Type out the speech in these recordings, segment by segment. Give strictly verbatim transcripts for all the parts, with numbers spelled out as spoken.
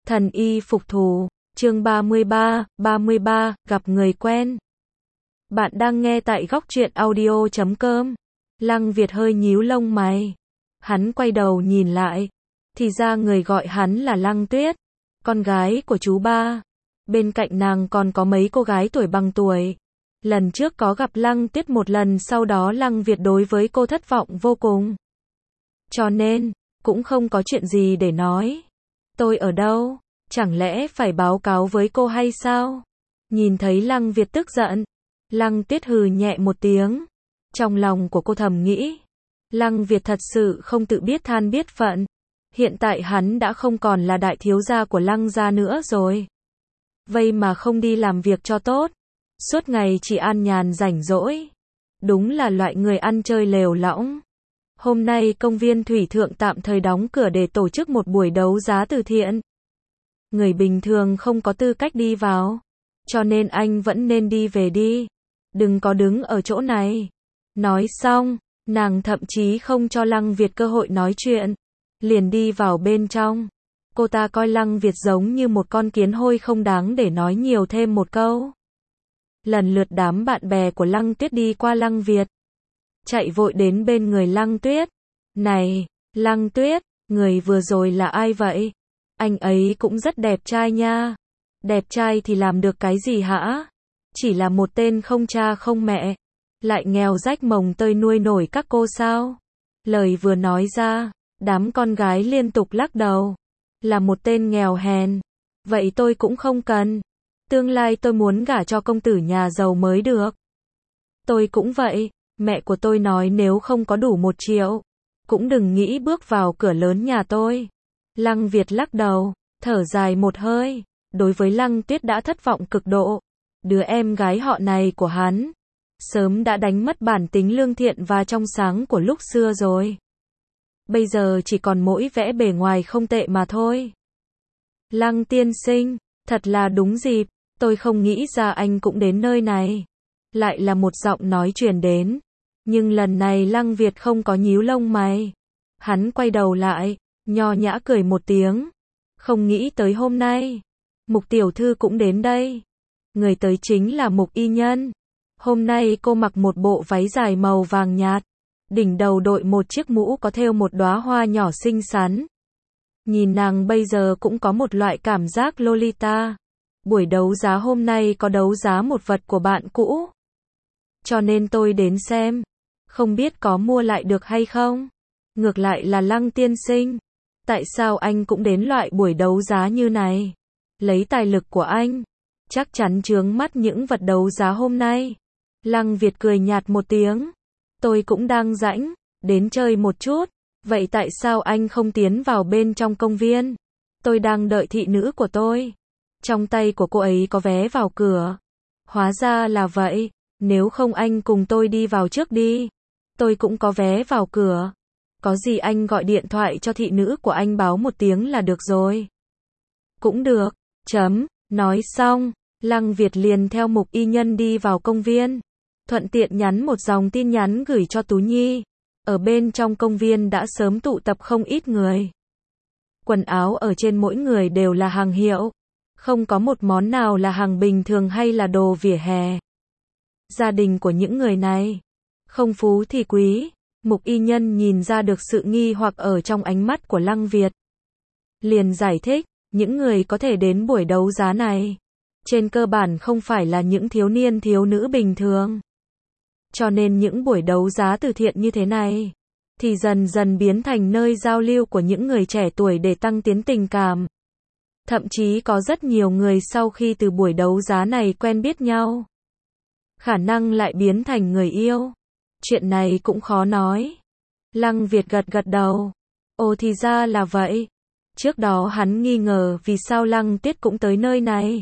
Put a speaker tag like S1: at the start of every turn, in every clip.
S1: Thần y phục thù, chương ba mươi ba, ba mươi ba, gặp người quen. Bạn đang nghe tại góc truyện audio chấm com. Lăng Việt hơi nhíu lông mày. Hắn quay đầu nhìn lại. Thì ra người gọi hắn là Lăng Tuyết, con gái của chú ba. Bên cạnh nàng còn có mấy cô gái tuổi bằng tuổi. Lần trước có gặp Lăng Tuyết một lần, sau đó Lăng Việt đối với cô thất vọng vô cùng. Cho nên, cũng không có chuyện gì để nói. Tôi ở đâu? Chẳng lẽ phải báo cáo với cô hay sao? Nhìn thấy Lăng Việt tức giận, Lăng Tuyết hừ nhẹ một tiếng. Trong lòng của cô thầm nghĩ, Lăng Việt thật sự không tự biết than biết phận. Hiện tại hắn đã không còn là đại thiếu gia của Lăng gia nữa rồi. Vậy mà không đi làm việc cho tốt, suốt ngày chỉ an nhàn rảnh rỗi. Đúng là loại người ăn chơi lều lõng. Hôm nay công viên Thủy Thượng tạm thời đóng cửa để tổ chức một buổi đấu giá từ thiện. Người bình thường không có tư cách đi vào, cho nên anh vẫn nên đi về đi. Đừng có đứng ở chỗ này. Nói xong, nàng thậm chí không cho Lăng Việt cơ hội nói chuyện, liền đi vào bên trong. Cô ta coi Lăng Việt giống như một con kiến hôi không đáng để nói nhiều thêm một câu. Lần lượt đám bạn bè của Lăng Tuyết đi qua Lăng Việt, chạy vội đến bên người Lăng Tuyết. Này, Lăng Tuyết, người vừa rồi là ai vậy? Anh ấy cũng rất đẹp trai nha. Đẹp trai thì làm được cái gì hả? Chỉ là một tên không cha không mẹ, lại nghèo rách mồng tơi nuôi nổi các cô sao? Lời vừa nói ra, đám con gái liên tục lắc đầu. Là một tên nghèo hèn. Vậy tôi cũng không cần. Tương lai tôi muốn gả cho công tử nhà giàu mới được. Tôi cũng vậy. Mẹ của tôi nói nếu không có đủ một triệu, cũng đừng nghĩ bước vào cửa lớn nhà tôi. Lăng Việt lắc đầu, thở dài một hơi. Đối với Lăng Tuyết đã thất vọng cực độ. Đứa em gái họ này của hắn sớm đã đánh mất bản tính lương thiện và trong sáng của lúc xưa rồi. Bây giờ chỉ còn mỗi vẻ bề ngoài không tệ mà thôi. Lăng tiên sinh, thật là đúng dịp. Tôi không nghĩ ra anh cũng đến nơi này. Lại là một giọng nói truyền đến. Nhưng lần này Lăng Việt không có nhíu lông mày. Hắn quay đầu lại, nho nhã cười một tiếng. Không nghĩ tới hôm nay, Mục tiểu thư cũng đến đây. Người tới chính là Mục y nhân. Hôm nay cô mặc một bộ váy dài màu vàng nhạt, đỉnh đầu đội một chiếc mũ có thêu một đóa hoa nhỏ xinh xắn. Nhìn nàng bây giờ cũng có một loại cảm giác Lolita. Buổi đấu giá hôm nay có đấu giá một vật của bạn cũ, cho nên tôi đến xem. Không biết có mua lại được hay không? Ngược lại là Lăng tiên sinh, tại sao anh cũng đến loại buổi đấu giá như này? Lấy tài lực của anh, chắc chắn chướng mắt những vật đấu giá hôm nay. Lăng Việt cười nhạt một tiếng. Tôi cũng đang rảnh, đến chơi một chút. Vậy tại sao anh không tiến vào bên trong công viên? Tôi đang đợi thị nữ của tôi. Trong tay của cô ấy có vé vào cửa. Hóa ra là vậy. Nếu không anh cùng tôi đi vào trước đi. Tôi cũng có vé vào cửa. Có gì anh gọi điện thoại cho thị nữ của anh báo một tiếng là được rồi. Cũng được. Chấm. Nói xong, Lăng Việt liền theo Mục y nhân đi vào công viên. Thuận tiện nhắn một dòng tin nhắn gửi cho Tú Nhi. Ở bên trong công viên đã sớm tụ tập không ít người. Quần áo ở trên mỗi người đều là hàng hiệu. Không có một món nào là hàng bình thường hay là đồ vỉa hè. Gia đình của những người này, không phú thì quý. Mục y nhân nhìn ra được sự nghi hoặc ở trong ánh mắt của Lăng Việt. Liền giải thích, những người có thể đến buổi đấu giá này, trên cơ bản không phải là những thiếu niên thiếu nữ bình thường. Cho nên những buổi đấu giá từ thiện như thế này, thì dần dần biến thành nơi giao lưu của những người trẻ tuổi để tăng tiến tình cảm. Thậm chí có rất nhiều người sau khi từ buổi đấu giá này quen biết nhau, khả năng lại biến thành người yêu. Chuyện này cũng khó nói. Lăng Việt gật gật đầu. Ồ thì ra là vậy. Trước đó hắn nghi ngờ vì sao Lăng Tuyết cũng tới nơi này.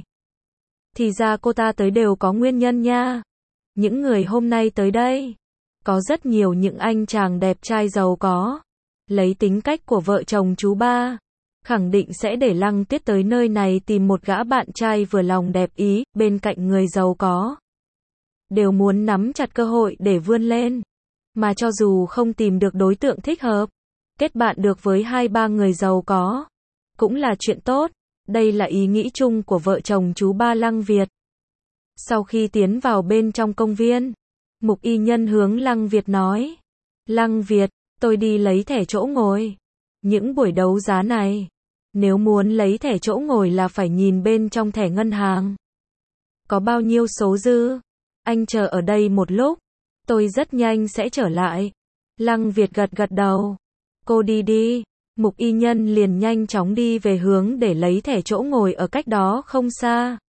S1: Thì ra cô ta tới đều có nguyên nhân nha. Những người hôm nay tới đây, có rất nhiều những anh chàng đẹp trai giàu có. Lấy tính cách của vợ chồng chú ba, khẳng định sẽ để Lăng Tuyết tới nơi này tìm một gã bạn trai vừa lòng đẹp ý, bên cạnh người giàu có. Đều muốn nắm chặt cơ hội để vươn lên. Mà cho dù không tìm được đối tượng thích hợp, kết bạn được với hai ba người giàu có, cũng là chuyện tốt. Đây là ý nghĩ chung của vợ chồng chú ba Lăng Việt. Sau khi tiến vào bên trong công viên, Mục Y Nhân hướng Lăng Việt nói. Lăng Việt, tôi đi lấy thẻ chỗ ngồi. Những buổi đấu giá này, nếu muốn lấy thẻ chỗ ngồi là phải nhìn bên trong thẻ ngân hàng. Có bao nhiêu số dư? Anh chờ ở đây một lúc, tôi rất nhanh sẽ trở lại. Lăng Việt gật gật đầu. Cô đi đi. Mục Y Nhân liền nhanh chóng đi về hướng để lấy thẻ chỗ ngồi ở cách đó không xa.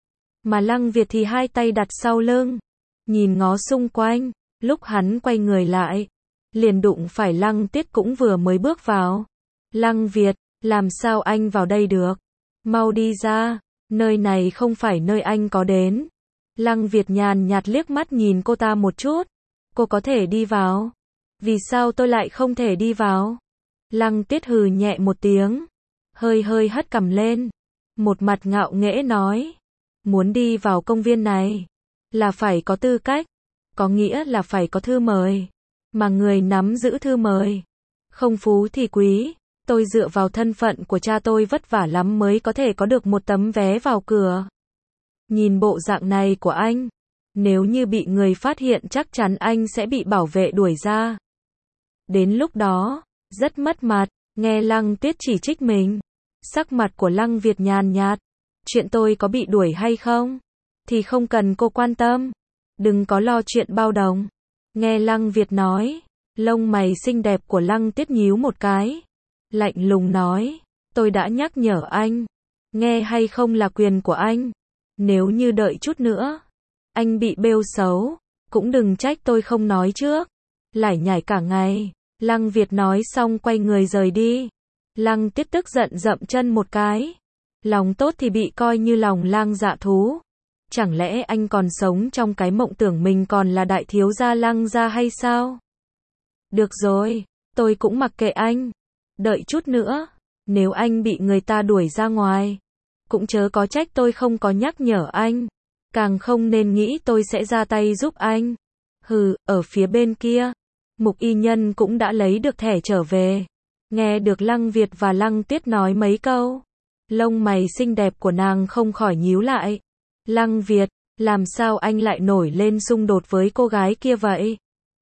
S1: Mà Lăng Việt thì hai tay đặt sau lưng, nhìn ngó xung quanh. Lúc hắn quay người lại, liền đụng phải Lăng Tiết cũng vừa mới bước vào. Lăng Việt, làm sao anh vào đây được? Mau đi ra, nơi này không phải nơi anh có đến. Lăng Việt nhàn nhạt liếc mắt nhìn cô ta một chút. Cô có thể đi vào. Vì sao tôi lại không thể đi vào? Lăng Tiết hừ nhẹ một tiếng, hơi hơi hất cằm lên, một mặt ngạo nghễ nói. Muốn đi vào công viên này, là phải có tư cách, có nghĩa là phải có thư mời. Mà người nắm giữ thư mời, không phú thì quý. Tôi dựa vào thân phận của cha tôi vất vả lắm mới có thể có được một tấm vé vào cửa. Nhìn bộ dạng này của anh, nếu như bị người phát hiện chắc chắn anh sẽ bị bảo vệ đuổi ra. Đến lúc đó, rất mất mặt. Nghe Lăng Tiết chỉ trích mình, sắc mặt của Lăng Việt nhàn nhạt. Chuyện tôi có bị đuổi hay không, thì không cần cô quan tâm. Đừng có lo chuyện bao đồng. Nghe Lăng Việt nói, lông mày xinh đẹp của Lăng Tiết nhíu một cái. Lạnh lùng nói, tôi đã nhắc nhở anh. Nghe hay không là quyền của anh. Nếu như đợi chút nữa, anh bị bêu xấu, cũng đừng trách tôi không nói trước. Lải nhải cả ngày. Lăng Việt nói xong quay người rời đi. Lăng Tiết tức giận dậm chân một cái. Lòng tốt thì bị coi như lòng lang dạ thú. Chẳng lẽ anh còn sống trong cái mộng tưởng mình còn là đại thiếu gia Lăng gia hay sao? Được rồi, tôi cũng mặc kệ anh. Đợi chút nữa, nếu anh bị người ta đuổi ra ngoài, cũng chớ có trách tôi không có nhắc nhở anh. Càng không nên nghĩ tôi sẽ ra tay giúp anh. Hừ, ở phía bên kia, Mục Y Nhân cũng đã lấy được thẻ trở về. Nghe được Lăng Việt và Lăng Tiết nói mấy câu, lông mày xinh đẹp của nàng không khỏi nhíu lại. Lăng Việt, làm sao anh lại nổi lên xung đột với cô gái kia vậy?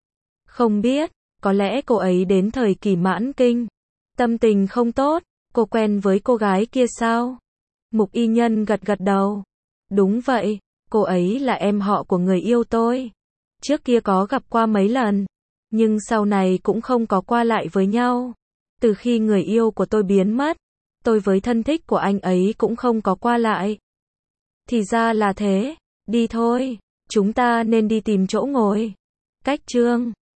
S1: Không biết, có lẽ cô ấy đến thời kỳ mãn kinh, tâm tình không tốt. Cô quen với cô gái kia sao? Mục Y Nhân gật gật đầu. Đúng vậy, cô ấy là em họ của người yêu tôi. Trước kia có gặp qua mấy lần, nhưng sau này cũng không có qua lại với nhau. Từ khi người yêu của tôi biến mất, tôi với thân thích của anh ấy cũng không có qua lại. Thì ra là thế, đi thôi, chúng ta nên đi tìm chỗ ngồi. Cách chương